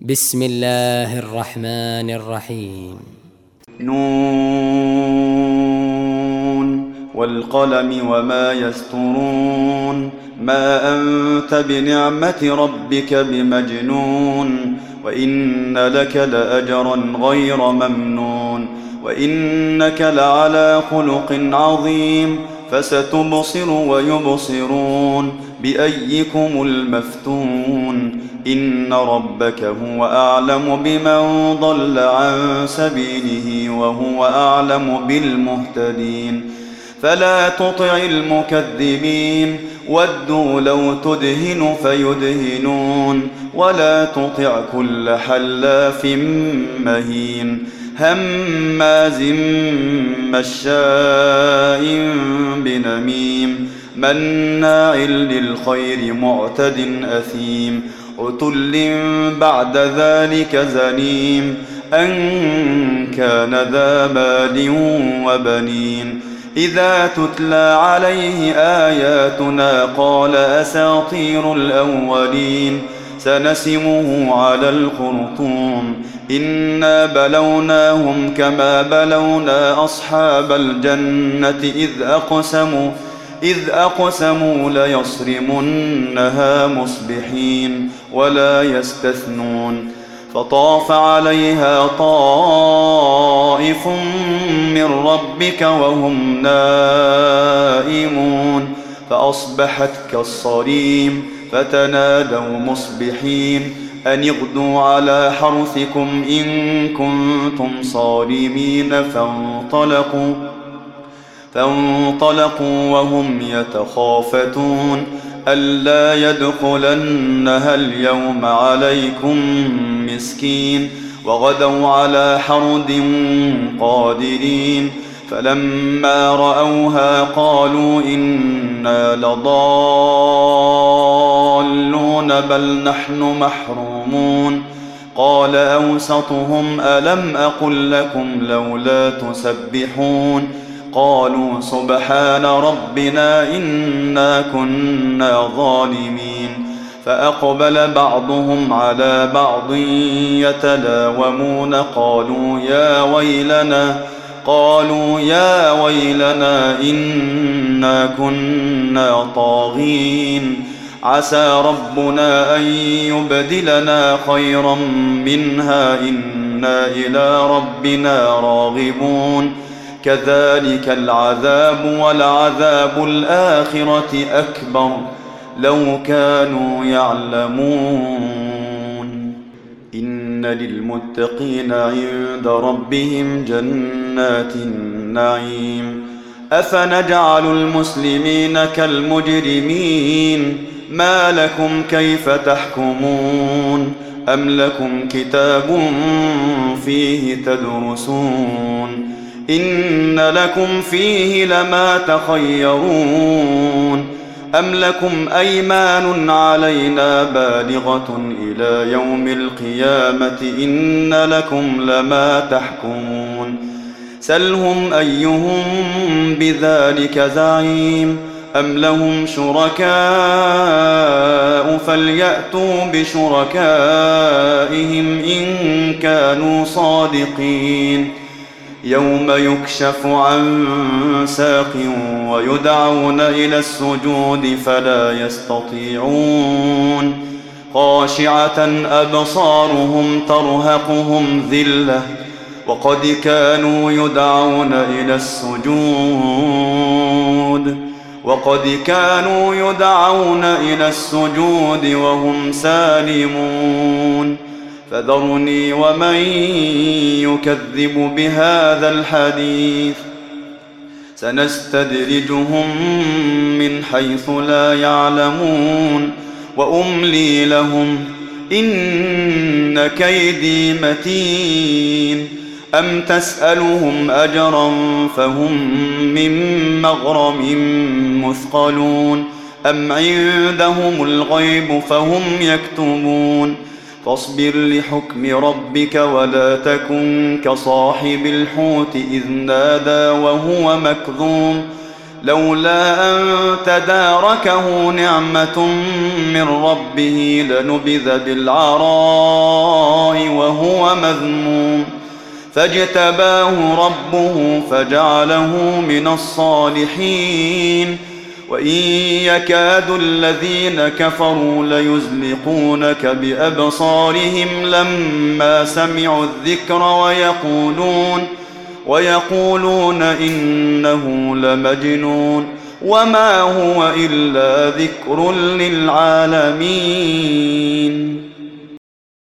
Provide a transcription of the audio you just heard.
بسم الله الرحمن الرحيم. نون والقلم وما يسطرون ما أنت بنعمة ربك بمجنون وإن لك لأجرا غير ممنون وإنك لعلى خلق عظيم فستبصر ويبصرون بأيكم المفتون إن ربك هو أعلم بمن ضل عن سبيله وهو أعلم بالمهتدين فلا تطع المكذبين ودوا لو تدهن فيدهنون ولا تطع كل حلاف مهين هماز مشاء بنميم مناع للخير معتد أثيم عتل بعد ذلك زنيم أن كان ذا مال وبنين إذا تتلى عليه آياتنا قال أساطير الأولين سنسمه على الخرطوم إنا بلوناهم كما بلونا أصحاب الجنة إذ أقسموا ليصرمنها مصبحين ولا يستثنون فطاف عليها طائف من ربك وهم نائمون فأصبحت كالصريم فتنادوا مصبحين أن اغدوا على حرثكم إن كنتم صارمين فانطلقوا وهم يتخافتون ألا يدخلنها اليوم عليكم مسكين وغدوا على حرد قادرين فلما رأوها قالوا إنا لضالون بل نحن محرومون قال أوسطهم ألم أقل لكم لولا تسبحون قالوا سبحان ربنا إنا كنا ظالمين فأقبل بعضهم على بعض يتلاومون قالوا يا ويلنا إنا كنا طاغين عسى ربنا أن يبدلنا خيرا منها إنا إلى ربنا راغبون كذلك العذاب ولعذاب الآخرة أكبر لو كانوا يعلمون إن للمتقين عند ربهم جنات النعيم أفنجعل المسلمين كالمجرمين ما لكم كيف تحكمون أم لكم كتاب فيه تدرسون إن لكم فيه لما تخيرون أم لكم أيمان علينا بالغة إلى يوم القيامة إن لكم لما تحكمون سلهم أيهم بذلك زعيم أم لهم شركاء فليأتوا بشركائهم إن كانوا صادقين يوم يكشف عن ساق ويدعون إلى السجود فلا يستطيعون خاشعة أبصارهم ترهقهم ذلة وقد كانوا يدعون إلى السجود وهم سالمون فذرني ومن يكذب بهذا الحديث سنستدرجهم من حيث لا يعلمون وأملي لهم إن كيدي متين أم تسألهم أجرا فهم من مغرم مثقلون أم عندهم الغيب فهم يكتبون فاصبر لحكم ربك ولا تكن كصاحب الحوت إذ نادى وهو مكظوم لولا أن تداركه نعمة من ربه لنبذ بالعراء وهو مذموم فاجتباه ربه فجعله من الصالحين وإن يكاد الذين كفروا ليزلقونك بأبصارهم لما سمعوا الذكر ويقولون إنه لمجنون وما هو إلا ذكر للعالمين.